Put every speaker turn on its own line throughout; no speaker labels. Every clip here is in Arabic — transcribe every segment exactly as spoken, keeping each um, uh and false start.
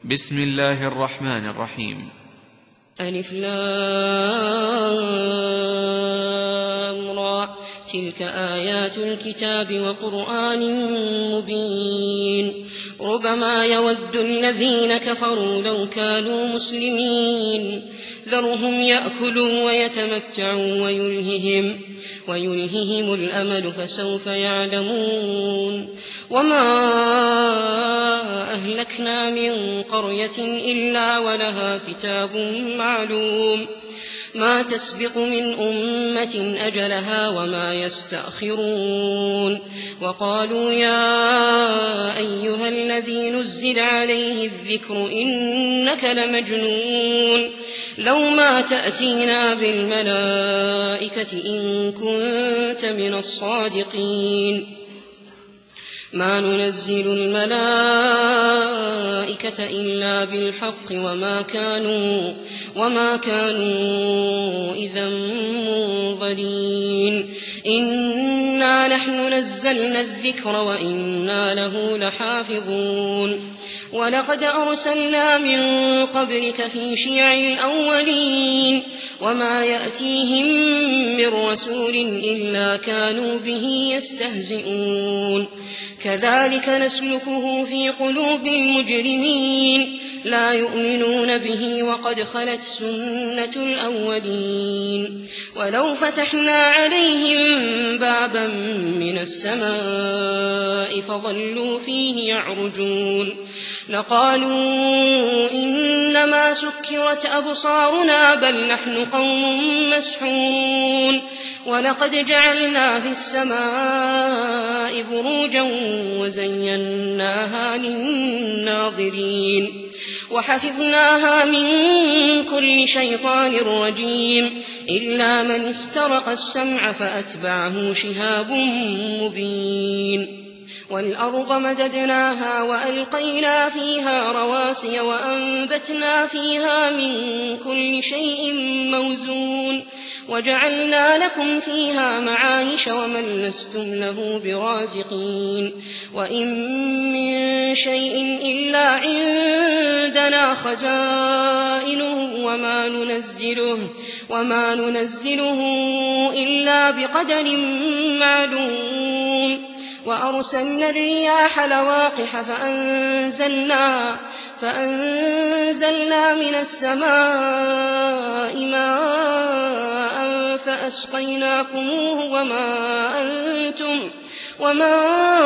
بسم الله الرحمن الرحيم.
ألف لام را، تلك آيات الكتاب وقرآن مبين. ربما يود الذين كفروا لو كانوا مسلمين، ذرهم يأكلوا ويتمتعوا ويلههم, ويلههم الأمل فسوف يعلمون. وما أهلكنا من قرية إلا ولها كتاب معلوم، ما تسبق من أمة أجلها وما يستأخرون. وقالوا يا أيها الذي نزل عليه الذكر إنك لمجنون، لو ما تأتينا بالملائكة إن كنت من الصادقين. ما ننزل الملائكة إلا بالحق وما كانوا, وما كانوا إذا منظرين. إنا نحن نزلنا الذكر وإنا له لحافظون. ولقد أرسلنا من قبلك في شيع الأولين، وما يأتيهم من رسول إلا كانوا به يستهزئون. كذلك نسلكه في قلوب المجرمين، لا يؤمنون به وقد خلت سنة الأولين. ولو فتحنا عليهم بابا من السماء فظلوا فيه يعرجون لقالوا إنما سكرت أبصارنا بل نحن قوم مسحورون. ولقد جعلنا في السماء بروجا وزيناها للناظرين وحفظناها من كل شيطان رجيم إلا من استرق السمع فأتبعه شهاب مبين. والأرض مددناها وألقينا فيها رواسي وأنبتنا فيها من كل شيء موزون وجعلنا لكم فيها معايش ومن لستم له برازقين. وإن من شيء إلا عندنا خزائنه وما ننزله, وما ننزله إلا بقدر معلوم. وأرسلنا الرياح لواقح فأنزلنا, فأنزلنا من السماء ماء فأسقيناكموه وما أنتم, وما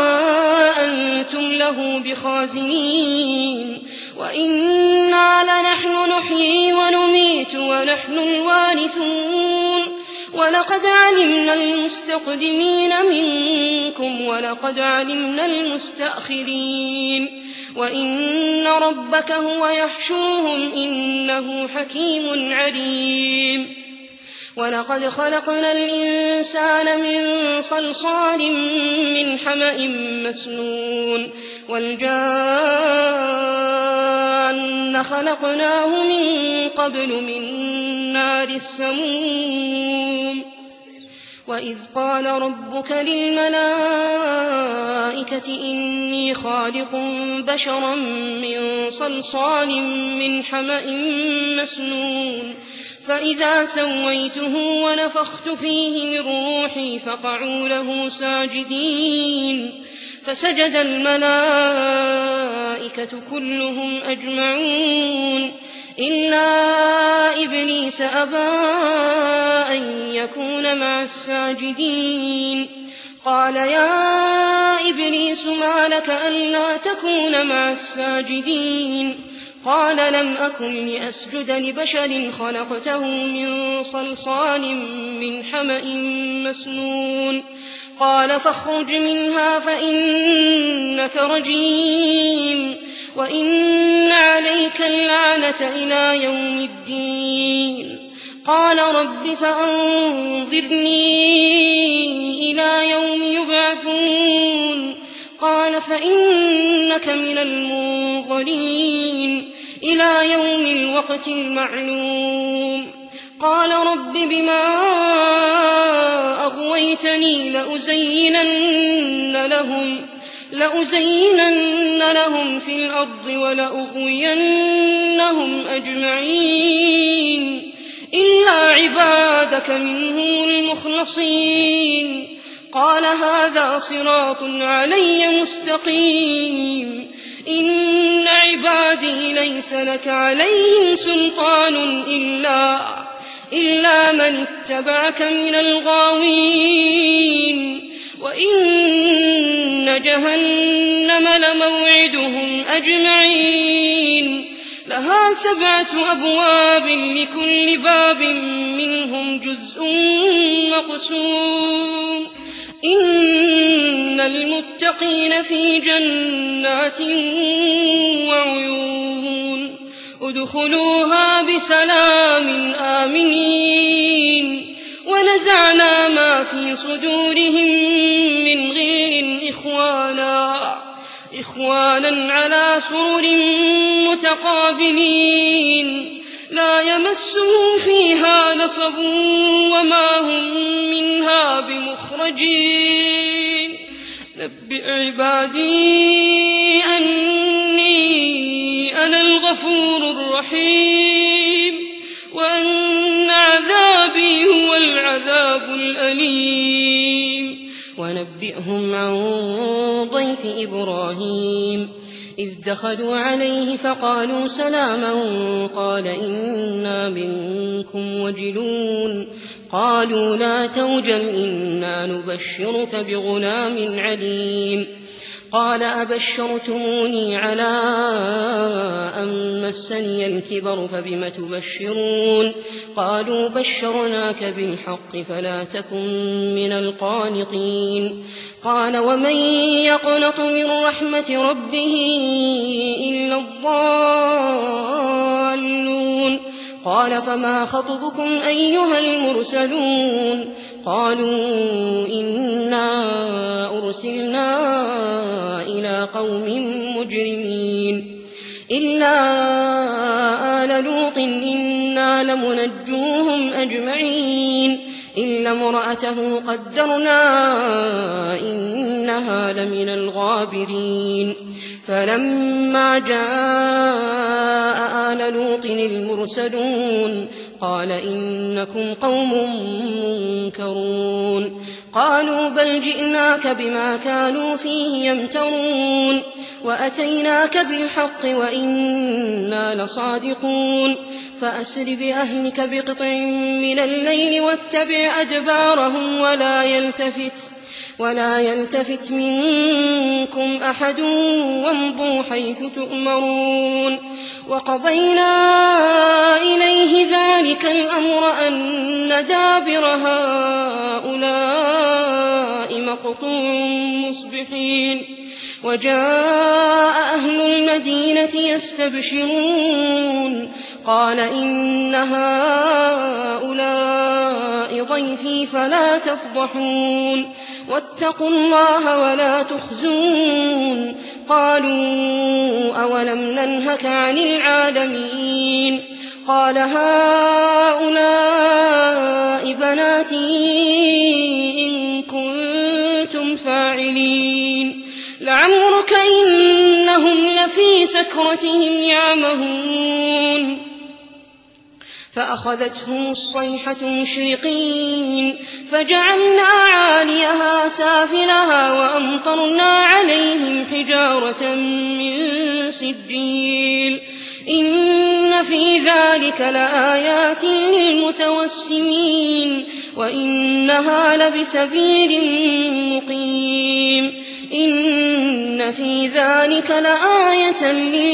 أنتم له بخازنين. وإنا لنحن نحيي ونميت ونحن الوارثون. ولقد علمنا المستقدمين منكم ولقد علمنا المستأخرين. وإن ربك هو يحشرهم إنه حكيم عليم. ولقد خلقنا الإنسان من صلصال من حمأ مسنون والجان خلقناه من قبل من نار السموم. وإذ قال ربك للملائكة إني خالق بشرا من صلصال من حمأ مسنون فإذا سويته ونفخت فيه من روحي فقعوا له ساجدين. فسجد الملائكة كلهم أجمعون إلا إبليس أبى أن يكون مع الساجدين. قال يا إبليس ما لك ألا تكون مع الساجدين؟ قال لم أكن لأسجد لبشر خلقته من صلصال من حمأ مسنون. قال فاخرج منها فإنك رجيم وإن عليك اللعنة إلى يوم الدين. قال رب فأنظرني إلى يوم يبعثون. قال فإنك من المنظرين إلى يوم الوقت المعلوم. قال رب بما أغويتني لأزينن لهم لأزينن لهم في الأرض ولأغوينهم أجمعين إلا عبادك منهم المخلصين. قال هذا صراط علي مستقيم. إن عبادي ليس لك عليهم سلطان إلا, إلا من اتبعك من الغاوين. وإن جهنم لموعدهم أجمعين لها سبعة أبواب لكل باب منهم جزء مقسوم. إن المتقين في جنات وعيون ادخلوها بسلام آمنين. ونزعنا ما في صدورهم من غل إخوانا, إخوانا على سرر متقابلين لا يمسهم فيها نصب وما هم منها بمخرجين. نبئ عبادي أني أنا الغفور الرحيم وأن عذابي هو العذاب الأليم. ونبئهم عن ضيف إبراهيم إذ دخلوا عليه فقالوا سلاما قال إنا منكم وجلون. قالوا لا توجل إنا نبشرك بغلام عليم. قال أبشرتموني على أن مسني الكبر فبم تبشرون. قالوا بشرناك بالحق فلا تكن من القانطين. قال ومن يقنط من رحمة ربه إلا الضالون. قال فما خطبكم أيها المرسلون؟ قالوا إنا أرسلنا إلى قوم مجرمين إلا آل لوط إنا لمنجوهم أجمعين إلا امرأته قدرنا إنها لمن الغابرين. فلما جاء آل لوط المرسلون قال إنكم قوم منكرون. قالوا بل جئناك بما كانوا فيه يمترون وأتيناك بالحق وإنا لصادقون. فأسر بأهلك بقطع من الليل واتبع أدبارهم ولا يلتفت ولا يلتفت منكم أحد وامضوا حيث تؤمرون. وقضينا إليه ذلك الأمر أن دابر هؤلاء مقطوع مصبحين. وجاء أهل المدينة يستبشرون قال إن هؤلاء ضيفي فلا تفضحون واتقوا الله ولا تخزون. قالوا أولم ننهك عن العالمين؟ قال هؤلاء بناتي إن كنتم فاعلين. لعمرك إنهم لفي سكرتهم يعمهون. فأخذتهم الصيحة مشرقين فجعلنا عاليها سافلها وأمطرنا عليهم حجارة من سجيل. إن في ذلك لآيات للمتوسمين وإنها لبسبيل مقيم. إن في ذلك لآية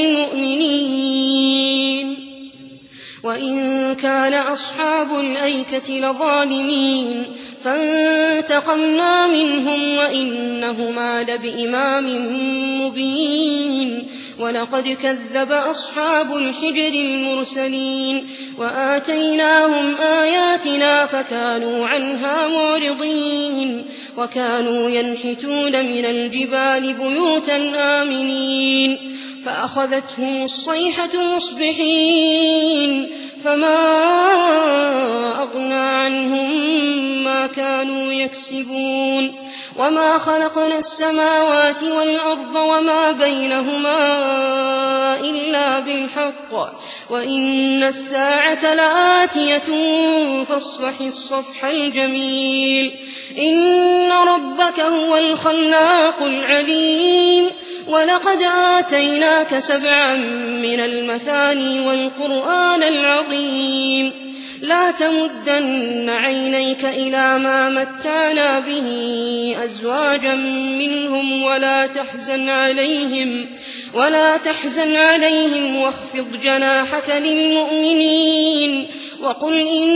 للمؤمنين. وإن كان أصحاب الأيكة لظالمين فانتقمنا منهم وإنهما لبإمام مبين. ولقد كذب أصحاب الحجر المرسلين وآتيناهم آياتنا فكانوا عنها معرضين. وكانوا ينحتون من الجبال بيوتا آمنين فأخذتهم الصيحة مصبحين فما أغنى عنهم ما كانوا يكسبون. وما خلقنا السماوات والأرض وما بينهما إلا بالحق وإن الساعة لآتية فاصفح الصفح الجميل إن ربك هو الخلاق العليم ولقد آتيناك سبعا من المثاني والقرآن العظيم لا تمدن عينيك إلى ما متعنا به أزواجا منهم ولا تحزن عليهم ولا تحزن عليهم واخفض جناحك للمؤمنين وقل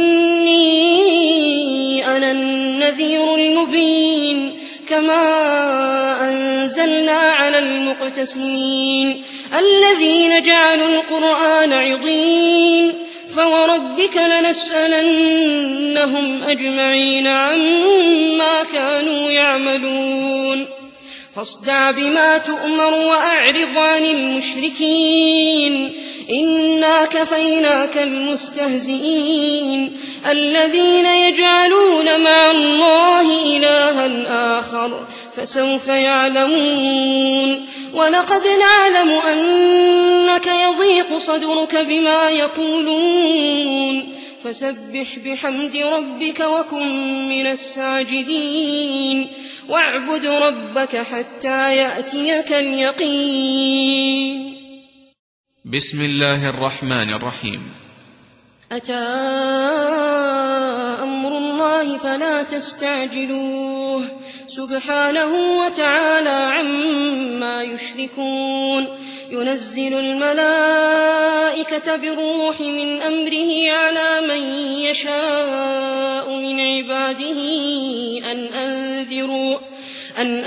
إني أنا النذير المبين كما أنزلنا على المقتسمين الذين جعلوا القرآن عضين فوربك لنسألنهم أجمعين عما كانوا يعملون فاصدع بما تؤمر وأعرض عن المشركين إنا كفيناك المستهزئين الذين يجعلون مع الله إلها آخر فسوف يعلمون ولقد نعلم أنك يضيق صدرك بما يقولون فسبح بحمد ربك وكن من الساجدين واعبد ربك حتى يأتيك اليقين.
بسم الله الرحمن الرحيم.
أتى أمر الله فلا تستعجلوه سبحانه وتعالى عما يشركون ينزل الملائكة بالروح من أمره على من يشاء من عباده أن أنذروا أن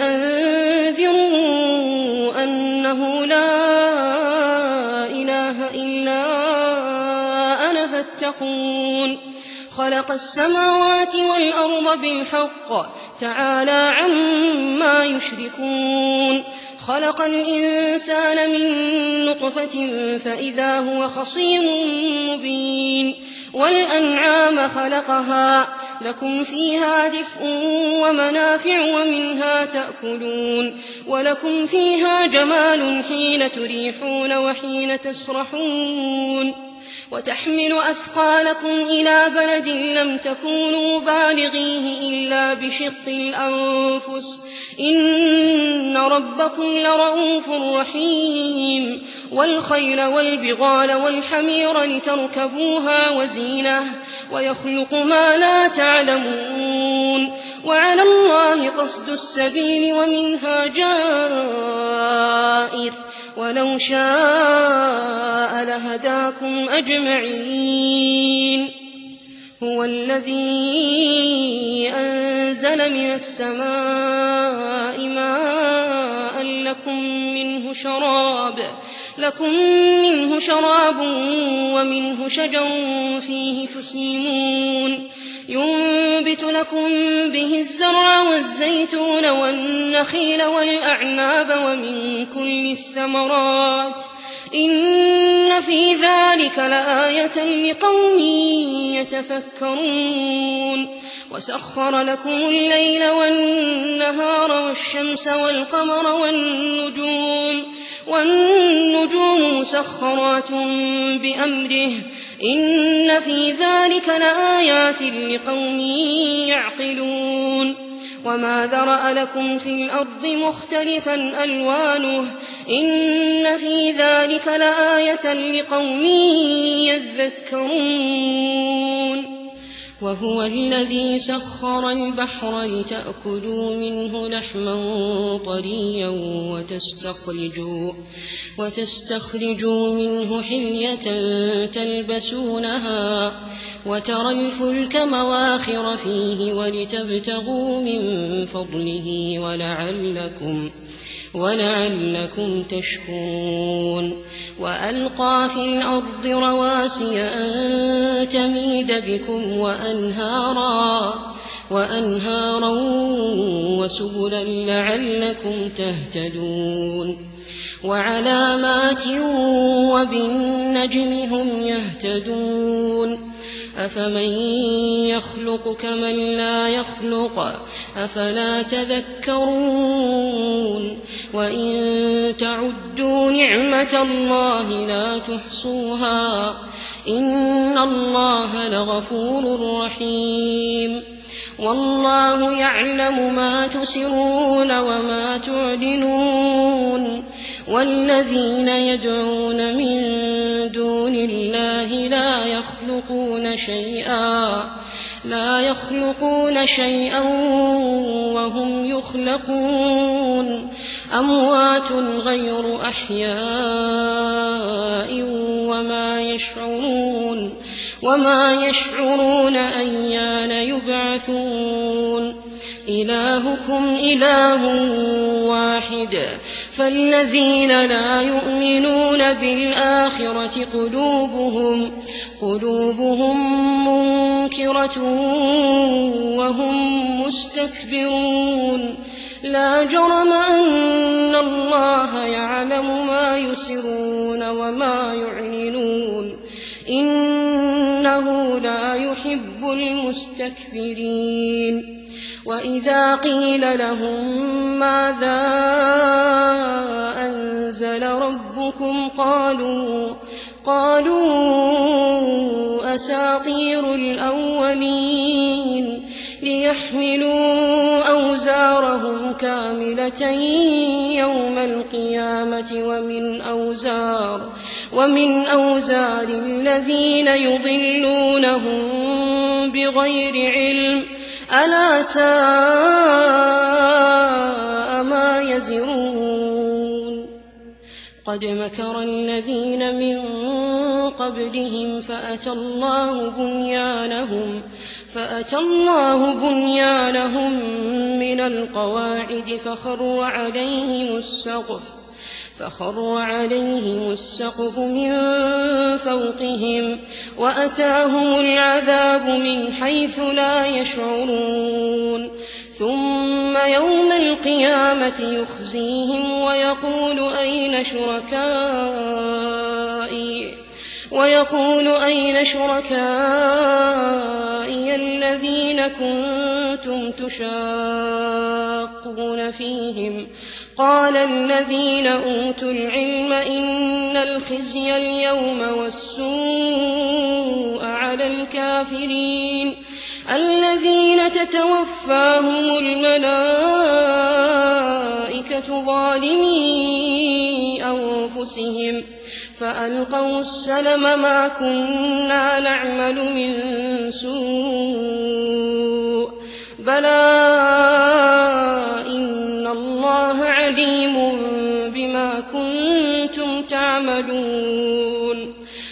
أنذروا أنه لا إله إلا أنا فاتقون خلق السماوات والأرض بالحق تعالى عما يشركون خلق الإنسان من نطفة فإذا هو خصيم مبين والأنعام خلقها لكم فيها دفء ومنافع ومنها تأكلون ولكم فيها جمال حين تريحون وحين تسرحون وتحمل أثقالكم إلى بلد لم تكونوا بالغيه إلا بشق الأنفس إن ربكم لرؤوف رحيم والخيل والبغال والحمير لتركبوها وزينة ويخلق ما لا تعلمون وعلى الله قصد السبيل ومنها جائر ولو شاء لهداكم أجمعين هو الذي أنزل من السماء ماء لكم منه شراب لكم منه شراب ومنه شجر فيه تسيمون ينبت لكم به الزرع والزيتون والنخيل والأعناب ومن كل الثمرات إن في ذلك لآية لقوم يتفكرون وسخر لكم الليل والنهار والشمس والقمر والنجوم والنجوم مسخرات بأمره إن في ذلك لآيات لقوم يعقلون وما ذرأ لكم في الأرض مختلفا ألوانه إن في ذلك لآية لقوم يذكرون وهو الذي سخر البحر لتأكلوا منه لحما طريا وتستخرجوا, وتستخرجوا منه حلية تلبسونها وترى الفلك مواخر فيه ولتبتغوا من فضله ولعلكم ولعلكم تشكرون وألقى في الأرض رواسي أن تميد بكم وأنهارا وأنهارا وسبلا لعلكم تهتدون وعلامات وبالنجم هم يهتدون أفمن يخلق كمن لا يخلق أفلا تذكرون وإن تعدوا نعمة الله لا تحصوها إن الله لغفور رحيم والله يعلم ما تسرون وما تعلنون والذين يدعون من دون الله لا يخلقون شيئا لا يخلقون شيئا وهم يخلقون أموات غير أحياء وما يشعرون وما يشعرون أيان يبعثون إلهكم إله واحد فالذين لا يؤمنون بالآخرة قلوبهم قلوبهم منكرة وهم مستكبرون لا جرم أن الله يعلم ما يسرون وما يعلنون إنه لا يحب المستكبرين وإذا قيل لهم ماذا أنزل ربكم قالوا قالوا أساطير الأولين ليحملوا أوزارهم كاملة يوم القيامة ومن أوزار ومن أوزار الذين يضلونهم بغير علم ألا ساء ما يزرون قد مكر الذين من قبلهم فأتى الله بنيانهم فأتى الله بنيانهم من القواعد فخر عليهم السقف فخر عليهم السقف من فوقهم وأتاهم العذاب من حيث لا يشعرون ثم يوم القيامة يخزيهم ويقول أين شركائي ويقول أين شركائي الذين كنتم تشاقون فيهم قال الذين أوتوا العلم إن الخزي اليوم والسوء على الكافرين الذين تتوفاهم الملائكة ظالمي أنفسهم فألقوا السلم ما كنا نعمل من سوء بلى إن الله عليم بما كنتم تعملون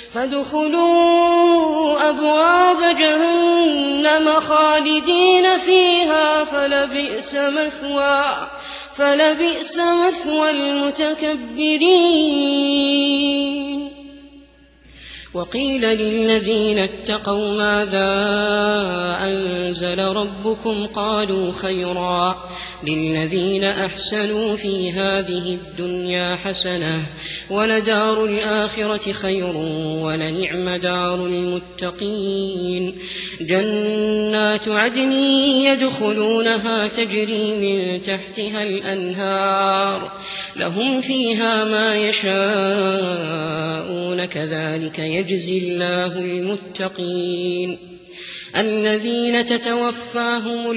فادخلوا أبواب جهنم خالدين فيها فلبئس مثوى فلبئس مثوى المتكبرين وقيل للذين اتقوا ماذا أنزل ربكم قالوا خيرا للذين أحسنوا في هذه الدنيا حسنة ولدار الآخرة خير ولنعم دار المتقين جنات عدن يدخلونها تجري من تحتها الأنهار لهم فيها ما يشاءون كذلك يجزي الله المتقين الذين تتوفاهم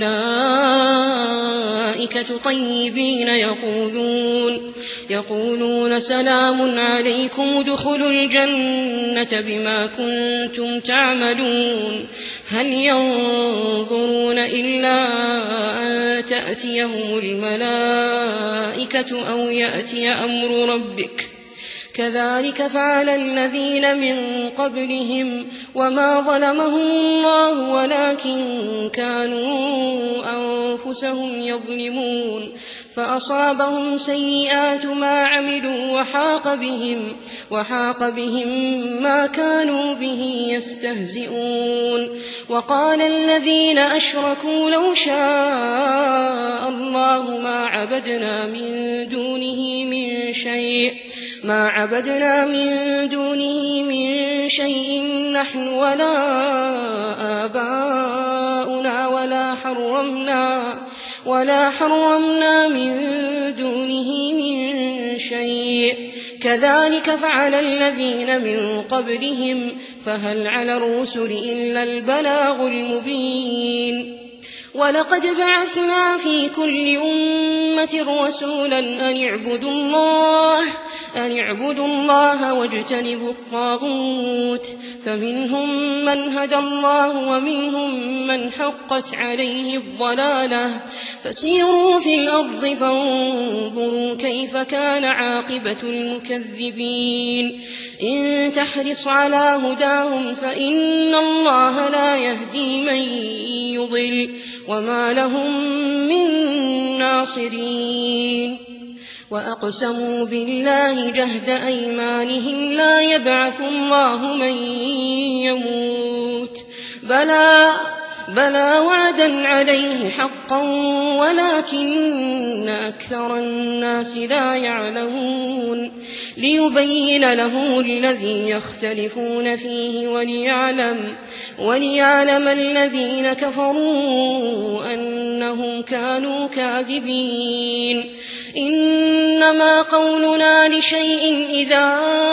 الملائكة طيبين يقولون يقولون سلام عليكم ادخلوا الجنة بما كنتم تعملون هل ينظرون إلا أن تأتيهم الملائكة أو يأتي أمر ربك كذلك فعل الذين من قبلهم وما ظلمهم الله ولكن كانوا أنفسهم يظلمون فأصابهم سيئات ما عملوا وحاق بهم وحاق بهم ما كانوا به يستهزئون وقال الذين أشركوا لو شاء الله ما عبدنا من دونه من شيء ما عبدنا من دونه من شيء نحن ولا آباؤنا ولا حرمنا ولا حرمنا من دونه من شيء كذلك فعل الذين من قبلهم فهل على الرسل إلا البلاغ المبين ولقد بعثنا في كل أمة رسولا أن اعبدوا الله أن اعبدوا الله واجتنبوا الطاغوت فمنهم من هدى الله ومنهم من حقت عليه الضلالة فسيروا في الأرض فانظروا كيف كان عاقبة المكذبين إن تحرص على هداهم فإن الله لا يهدي من يضل وما لهم من ناصرين وأقسموا بالله جهد أيمانهم لا يبعث الله من يموت بلى بلى وعدا عليه حقا ولكن أكثر الناس لا يعلمون ليبين لهم الذي يختلفون فيه وليعلم, وليعلم الذين كفروا أنهم كانوا كاذبين إنما قولنا لشيء إذا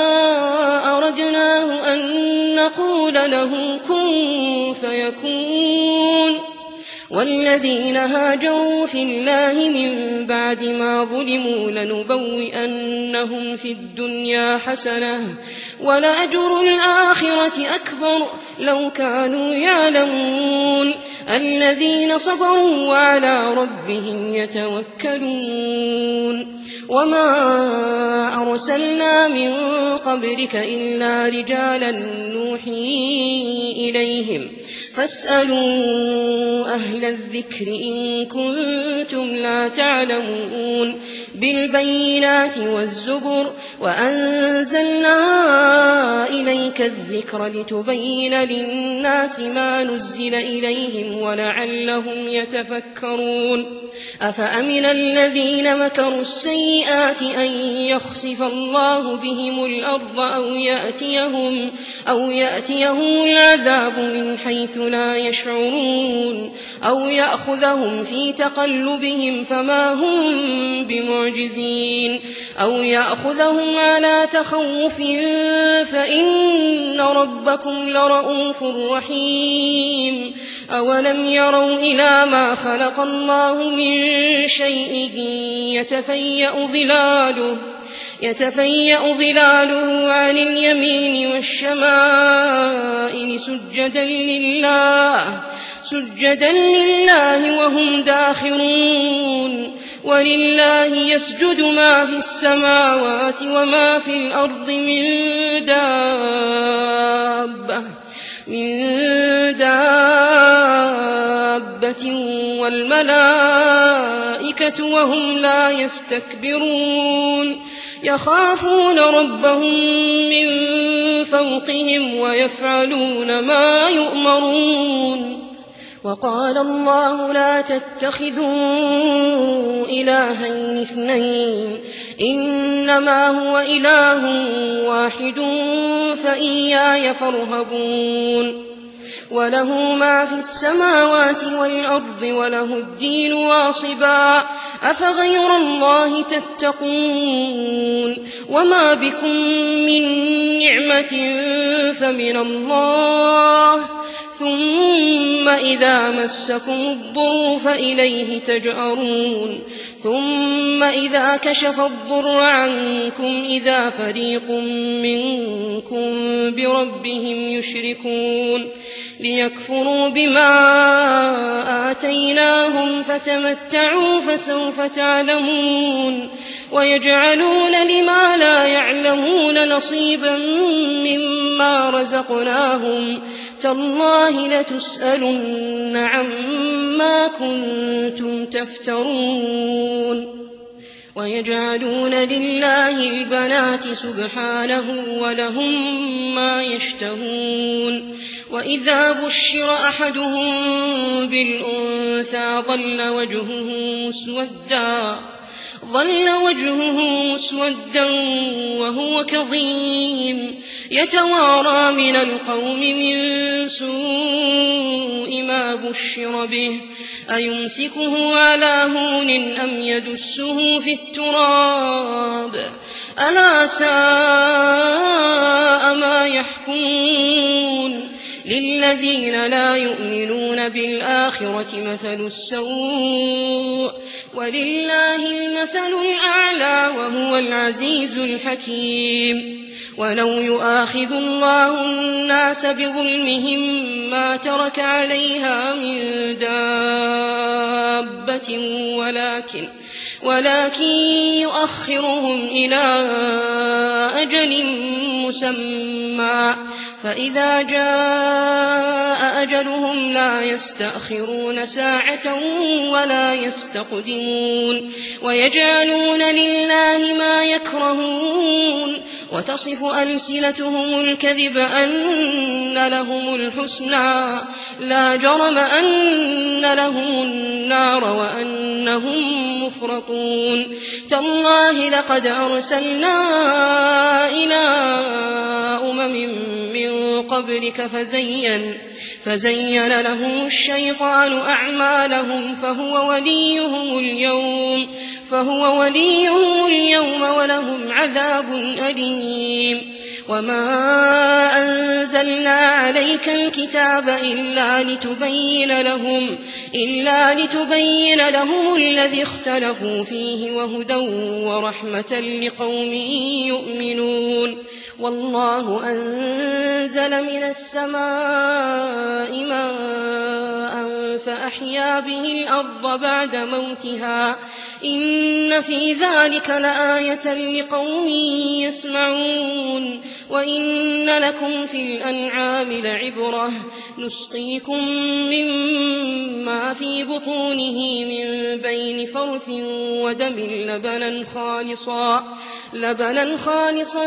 أردناه أن نقول له كن فيكون والذين هاجروا في الله من بعد ما ظلموا لنبوئنهم في الدنيا حسنة ولأجر الآخرة أكبر لو كانوا يعلمون الذين صبروا وعلى ربهم يتوكلون وما أرسلنا من قبلك إلا رجالا نوحي إليهم فاسألوا أهل الذكر إن كنتم لا تعلمون بالبينات والزبر وأنزلنا إليك الذكر لتبين للناس ما نزل إليهم ولعلهم يتفكرون أفأمن الذين مكروا السيئات أن يخسف الله بهم الأرض أو يأتيهم, أو يأتيهم العذاب من حيث لا يشعرون أو يأخذهم في تقلبهم فما هم بمعجزين أو يأخذهم على تخوف فإن ربكم لرؤوف رحيم أولم يروا إلى ما خلق الله من شيء يتفيأ ظلاله يتفيأ ظلاله عن اليمين والشمائل سجدا لله سجدا لله وهم داخرون ولله يسجد ما في السماوات وما في الأرض من دابة من دابة والملائكة وهم لا يستكبرون يخافون ربهم من فوقهم ويفعلون ما يؤمرون وقال الله لا تتخذوا إلهين اثنين إنما هو إله واحد فإياي فارهبون وله ما في السماوات والأرض وله الدين واصبا أفغير الله تتقون وما بكم من نعمة فمن الله ثم إذا مسكم الضر فإليه تجأرون ثم إذا كشف الضر عنكم إذا فريق منكم بربهم يشركون ليكفروا بما آتيناهم فتمتعوا فسوف تعلمون ويجعلون لما لا يعلمون نصيبا مما رزقناهم تالله لتسألن عما كنتم تفترون ويجعلون لله البنات سبحانه ولهم ما يشتهون وإذا بشر أحدهم بالأنثى ظل وجهه مسودا ظل وجهه مسودا وهو كظيم يتوارى من القوم من سوء ما بشر به أيمسكه على هون أم يدسه في التراب ألا ساء ما يحكمون للذين لا يؤمنون بالآخرة مثل السوء ولله المثل الأعلى وهو العزيز الحكيم ولو يؤاخذ الله الناس بظلمهم ما ترك عليها من دابة ولكن ولكن يؤخرهم إلى أجل مسمى فإذا جاء أجلهم لا يستأخرون ساعة ولا يستقدمون ويجعلون لله ما يكرهون وتصف ألسنتهم الكذب أن لهم الحسنى لا جرم أن لهم النار وأنهم مفرطون تالله لقد أرسلنا إلى أمم من قبلك فزين فزين لهم الشيطان أعمالهم فهو وليهم اليوم فهو وليهم اليوم ولهم عذاب أليم وما أنزلنا عليك الكتاب إلا لتبين لهم إلا لتبين لهم الذي اختلفوا فيه وهدى ورحمة لقوم يؤمنون والله أنزل من السماء ماء فأحيا به الأرض بعد موتها إن في ذلك لآية لقوم يسمعون وإن لكم في الأنعام لعبرة نسقيكم مما في بطونه من بين فرث ودم لبنا خالصا لبنا خالصا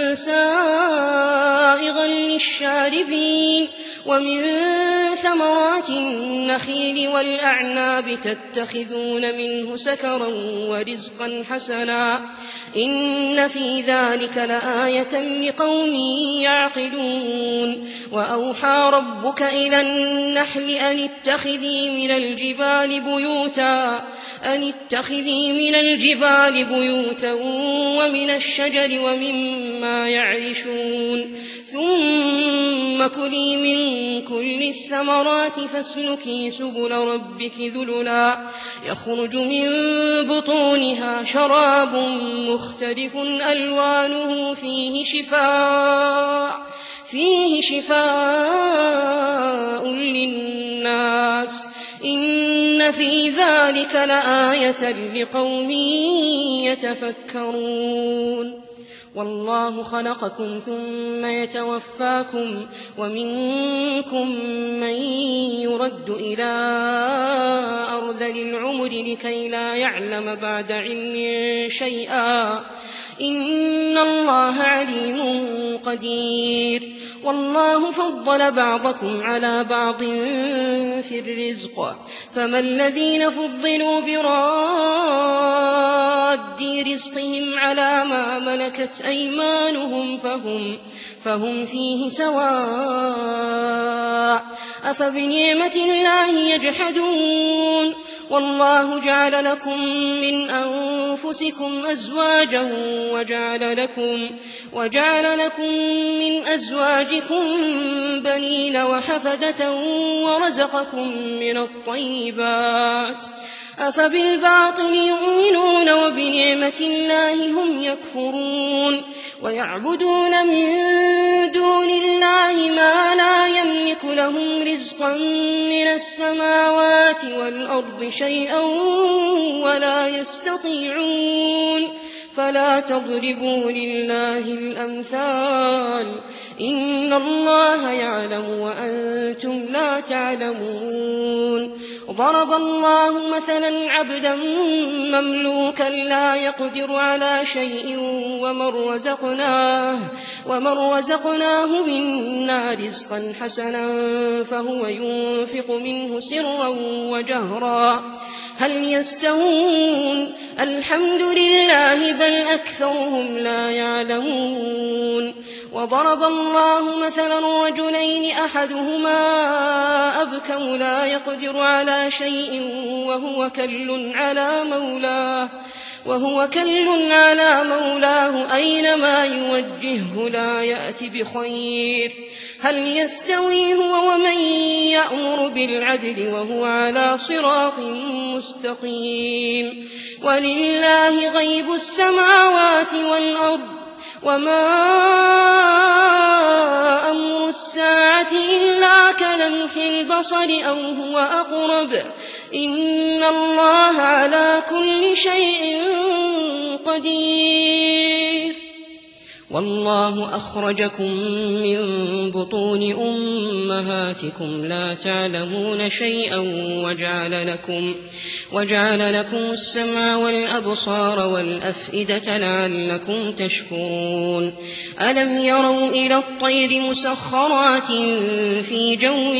سائغا للشاربين ومن ثمرات النخيل والأعناب تتخذون منه سكرا ورزقا حسنا إن في ذلك لآية لقوم يعقلون وأوحى ربك إلى النحل أن اتخذي من الجبال بيوتا أن اتخذي من الجبال بيوتا ومن الشجر ومما يعرشون ثم كلي من كل الثمرات فاسلكي سبل ربك ذللا يخرج من بطونها شراب مختلف ألوانه فيه شفاء فيه شفاء للناس إن في ذلك لآية لقوم يتفكرون والله خلقكم ثم يتوفاكم ومنكم من يرد إلى أرذل العمر لكي لا يعلم بعد علم شيئا إن الله عليم قدير والله فضل بعضكم على بعض في الرزق فما الذين فضلوا براد رزقهم على ما ملكت أيمانهم فهم, فهم فيه سواء أفبنعمة الله يجحدون والله جعل لكم من أنفسكم أزواجا وجعل لكم, وجعل لكم من أزواجكم بنين وحفدة ورزقكم من الطيبات أفبالباطل يؤمنون وبنعمة الله هم يكفرون ويعبدون من دون الله ما لا يملك لهم رزقا من السماوات والأرض شيئا ولا يستطيعون فلا تضربوا لله الأمثال إن الله يعلم وأنتم لا تعلمون ضرب الله مثلا عبدا مملوكا لا يقدر على شيء ومن رزقناه, ومن رزقناه منا رزقا حسنا فهو ينفق منه سرا وجهرا هل يستوون الحمد لله بل أكثرهم لا يعلمون وضرب الله مثلا رجلين أحدهما أبكم لا يقدر على شيء وهو كل على مولاه وهو كل على مولاه أينما يوجهه لا يأت بخير هل يستوي هو ومن يأمر بالعدل وهو على صراط مستقيم ولله غيب السماوات والأرض وما أمر الساعة إلا كلمح البصر أو هو أقرب إن الله على كل شيء قدير والله أخرجكم من بطون أمهاتكم لا تعلمون شيئا وجعل لكم, وجعل لكم السمع والأبصار والأفئدة لعلكم تشكرون ألم يروا إلى الطير مسخرات في جو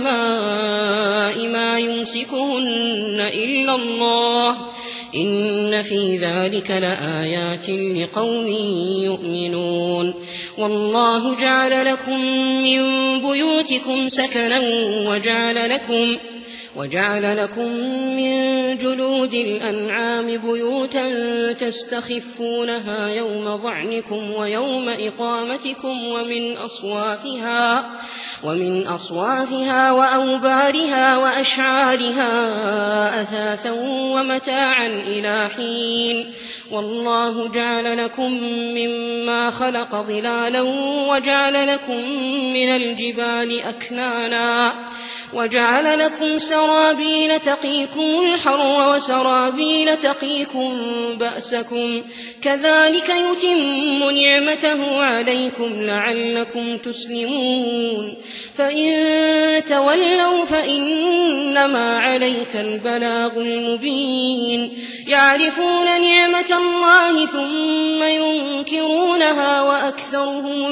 السماء ما يمسكهن إلا الله إن في ذلك لآيات لقوم يؤمنون والله جعل لكم من بيوتكم سكنا وجعل لكم وجعل لكم من جلود الأنعام بيوتا تستخفونها يوم ظعنكم ويوم إقامتكم ومن أصوافها ومن أصوافها وأوبارها وأشعارها أثاثا ومتاعا إلى حين والله جعل لكم مما خلق ظلالا وجعل لكم من الجبال أكنانا وجعل لكم سرابيل تقيكم الحر وسرابيل تقيكم بأسكم كذلك يتم نعمته عليكم لعلكم تسلمون فإن تولوا فإنما عليك البلاغ المبين يعرفون نعمة الله ثم ينكرونها وأكثرهم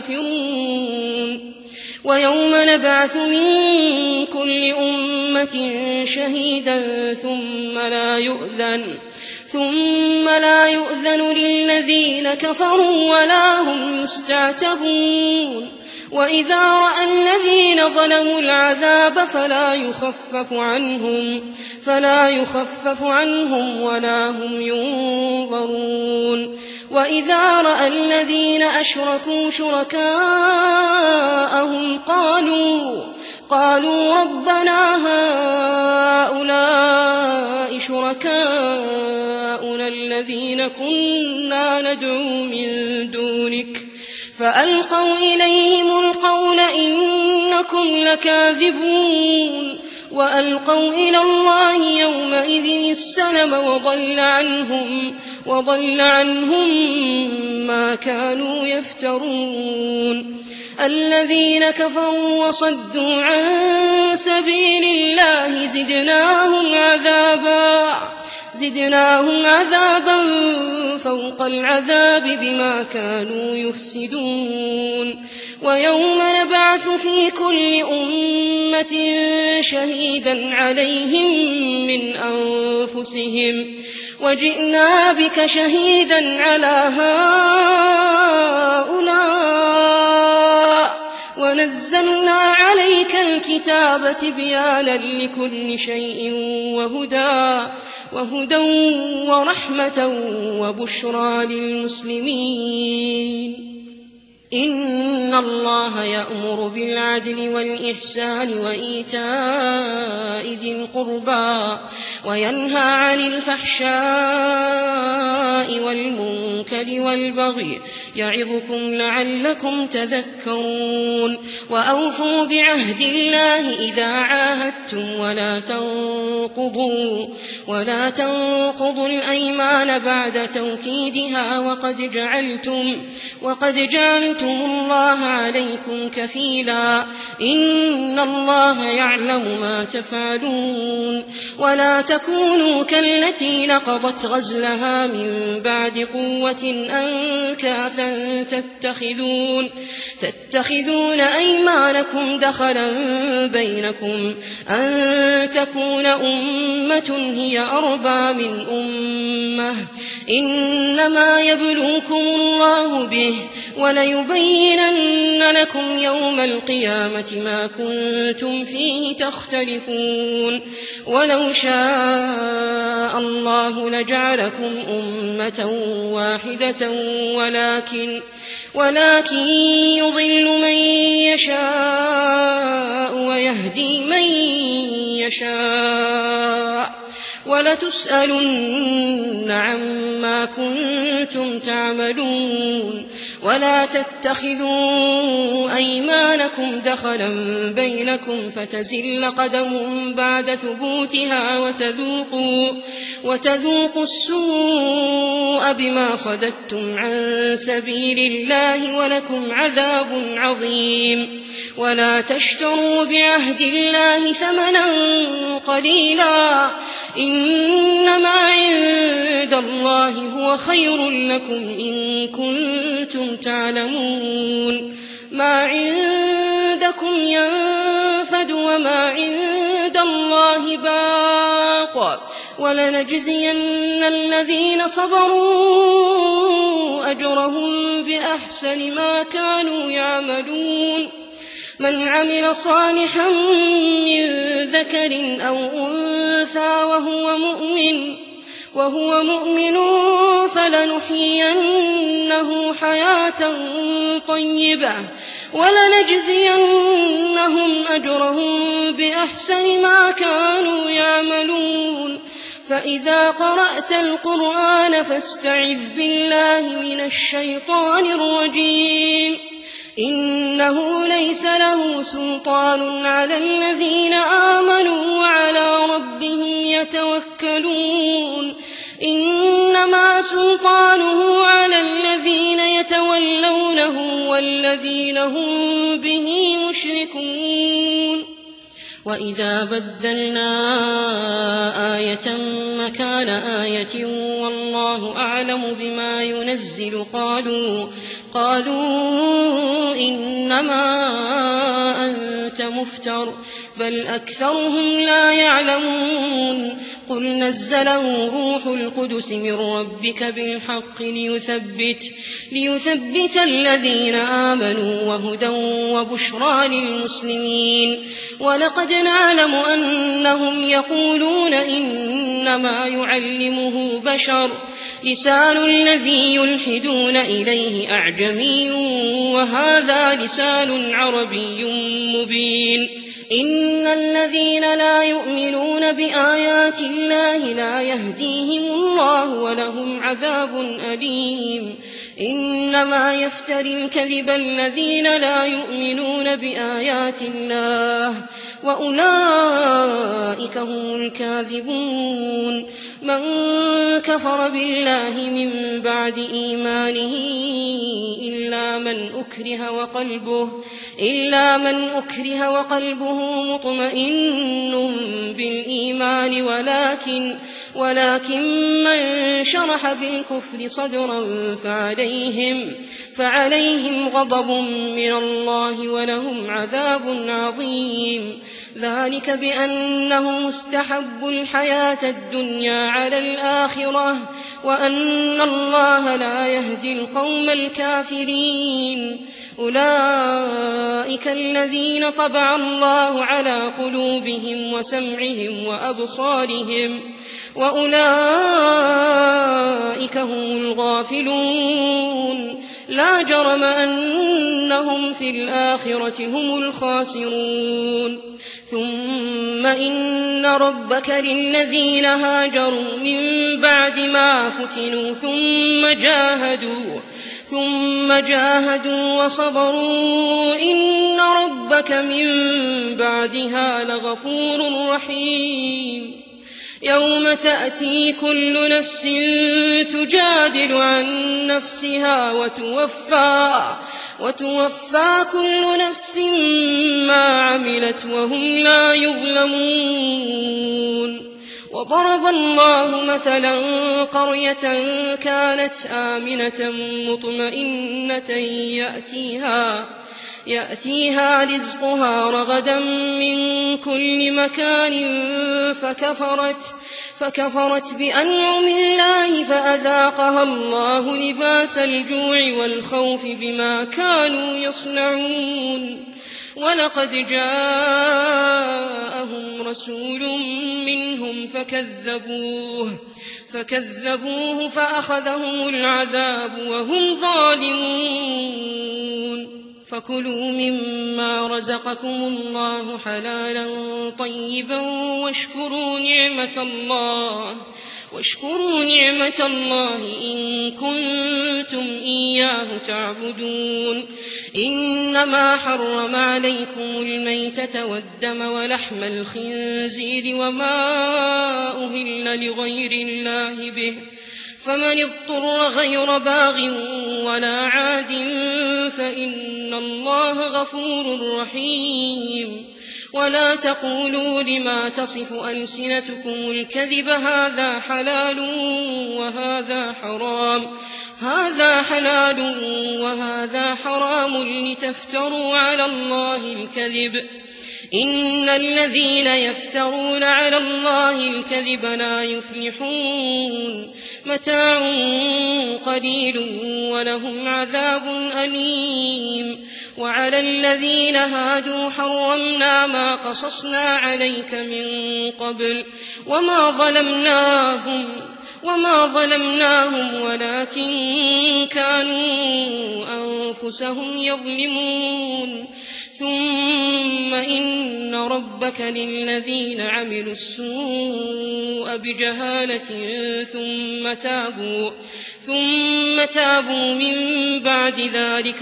الكافرون ويوم نبعث من كل أمة شهيدا ثم لا يؤذن ثم لا يؤذن للذين كفروا ولا هم يستعتبون وإذا رأى الذين ظلموا العذاب فلا يخفف عنهم فلا يخفف عنهم ولا هم ينظرون وإذا رأى الذين أشركوا شركاءهم قالوا قالوا ربنا هؤلاء شركاؤنا الذين كنا ندعو من دونك فألقوا إليهم القول إنكم لكاذبون وألقوا إلى الله يومئذ السلم وضل عنهم, وضل عنهم ما كانوا يفترون الذين كفروا وصدوا عن سبيل الله زدناهم عذابا زدناهم عذابا فوق العذاب بما كانوا يفسدون ويوم نبعث في كل أمة شهيدا عليهم من أنفسهم وجئنا بك شهيدا على هؤلاء ونزلنا عليك الكتاب تبيانا لكل شيء وهدى وهدى ورحمة وبشرى للمسلمين إن الله يأمر بالعدل والإحسان وإيتاء ذي القربى وينهى عن الفحشاء والمنكر والبغي يعظكم لعلكم تذكرون وأوفوا بعهد الله إذا عاهدتم ولا تنقضوا ولا تنقضوا الأيمان بعد توكيدها وقد جعلتم وقد جعلتم جعلتم الله عليكم كفيلا إن الله يعلم ما تفعلون ولا تكونوا كالتي نقضت غزلها من بعد قوة أنكاثا تتخذون تتخذون أيمانكم دخلا بينكم أن تكون أمة هي أربى من أمة إنما يبلوكم الله به وليبينن لكم يوم القيامة ما كنتم فيه تختلفون ولو شاء الله لجعلكم أمة واحدة ولكن ولكن يضل من يشاء ويهدي من يشاء ولتسألن عما كنتم تعملون ولا تتخذوا أيمانكم دخلا بينكم فتزل قدم بعد ثبوتها وتذوقوا, وتذوقوا السوء بما صددتم عن سبيل الله ولكم عذاب عظيم ولا تشتروا بعهد الله ثمنا قليلا إنما عند الله هو خير لكم إن كنتم تعلمون ما عندكم ينفد وما عند الله باق ولنجزين الذين صبروا أجرهم بأحسن ما كانوا يعملون من عمل صالحا من ذكر أو أنثى وهو مؤمن وهو مؤمن فلنحيينه حياة طيبة ولنجزينهم أجرهم بأحسن ما كانوا يعملون فإذا قرأت القرآن فاستعذ بالله من الشيطان الرجيم إنه ليس له سلطان على الذين آمنوا وعلى ربهم يتوكلون إنما سلطانه على الذين يتولونه والذين هم به مشركون وإذا بدلنا آية مكان آية والله أعلم بما ينزل قالوا قالوا إنما أنت مفتر بل أكثرهم لا يعلمون قل نزله روح القدس من ربك بالحق ليثبت, ليثبت الذين آمنوا وهدى وبشرى للمسلمين ولقد نعلم أنهم يقولون إنما يعلمه بشر لسان الذي يلحدون إليه أعجمي وهذا لسان عربي مبين إن الذين لا يؤمنون بآيات الله لا يهديهم الله ولهم عذاب أليم إنما يفتري الكذب الذين لا يؤمنون بآيات الله وأولئك هم الكاذبون من كفر بالله من بعد إيمانه إلا من أكره وقلبه إلا من أكره وقلبه مطمئن بالإيمان ولكن ولكن من شرح بالكفر صدرا فعليهم فعليهم غضب من الله ولهم عذاب عظيم ذلك بأنه مستحب الحياة الدنيا على الآخرة وأن الله لا يهدي القوم الكافرين أولئك الذين طبع الله على قلوبهم وسمعهم وأبصارهم وأولئك هم الغافلون لا جرم أنهم في الآخرة هم الخاسرون ثم إن ربك للذين هاجروا من بعد ما فتنوا ثم جاهدوا ثم جاهدوا وصبروا إن ربك من بعدها لغفور رحيم يوم تأتي كل نفس تجادل عن نفسها وتوفى, وتوفى كل نفس ما عملت وهم لا يظلمون. وضرب الله مثلا قرية كانت آمنة مطمئنة يأتيها يأتيها رزقها رغدا من كل مكان فكفرت, فكفرت بأنعم الله فأذاقها الله لباس الجوع والخوف بما كانوا يصنعون. ولقد جاءهم رسول منهم فكذبوه, فكذبوه فأخذهم العذاب وهم ظالمون. فكلوا مما رزقكم الله حلالا طيبا واشكروا نعمة الله واشكروا نعمة الله إن كنتم إياه تعبدون. إنما حرم عليكم الميتة والدم ولحم الخنزير وما أهل لغير الله به، فمن اضطر غير باغ ولا عاد فإن الله غفور رحيم. ولا تقولوا لما تصف ألسنتكم الكذب هذا حلال وهذا حرام هذا حلال وهذا حرام لتفتروا على الله الكذب. إن الذين يفترون على الله الكذب لا يفلحون. متاع قليل ولهم عذاب أليم. وعلى الذين هادوا حرمنا ما قصصنا عليك من قبل وما ظلمناهم وما ظلمناهم ولكن كانوا أنفسهم يظلمون. ثم إن ربك للذين عملوا السوء بجهالة ثم تابوا, ثم تابوا من بعد ذلك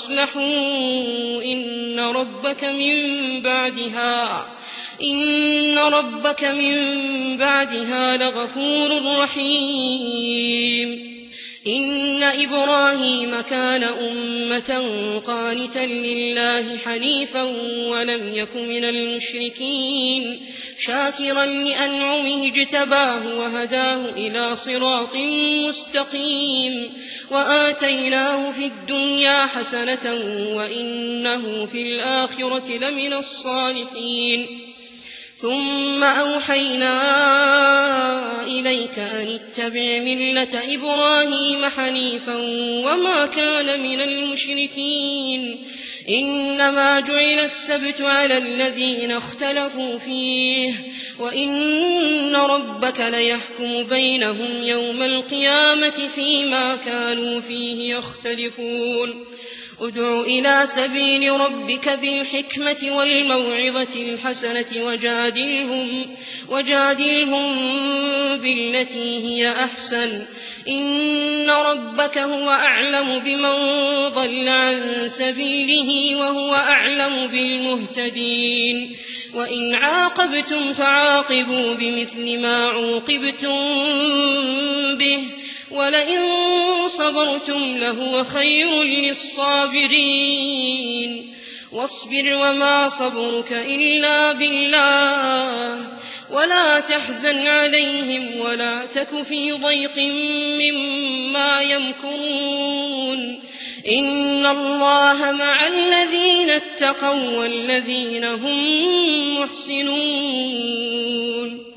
وأصلحوا إن ربك من بعدها إن ربك من بعدها لغفور رحيم. إن إبراهيم كان أمة قانتا لله حنيفا ولم يك من المشركين شاكرا لأنعمه اجتباه وهداه إلى صراط مستقيم. وآتيناه في الدنيا حسنة وإنه في الآخرة لمن الصالحين. ثم أوحينا إليك أن اتبع ملة إبراهيم حنيفا وما كان من المشركين. إنما جعل السبت على الذين اختلفوا فيه وإن ربك ليحكم بينهم يوم القيامة فيما كانوا فيه يختلفون. ادع إلى سبيل ربك بالحكمة والموعظة الحسنة وجادلهم, وجادلهم بالتي هي أحسن. إن ربك هو أعلم بمن ضل عن سبيله وهو أعلم بالمهتدين. وإن عاقبتم فعاقبوا بمثل ما عوقبتم به ولئن صبرتم لهو خير للصابرين. واصبر وما صبرك إلا بالله ولا تحزن عليهم ولا تك في ضيق مما يمكرون. إن الله مع الذين اتقوا والذين هم محسنون.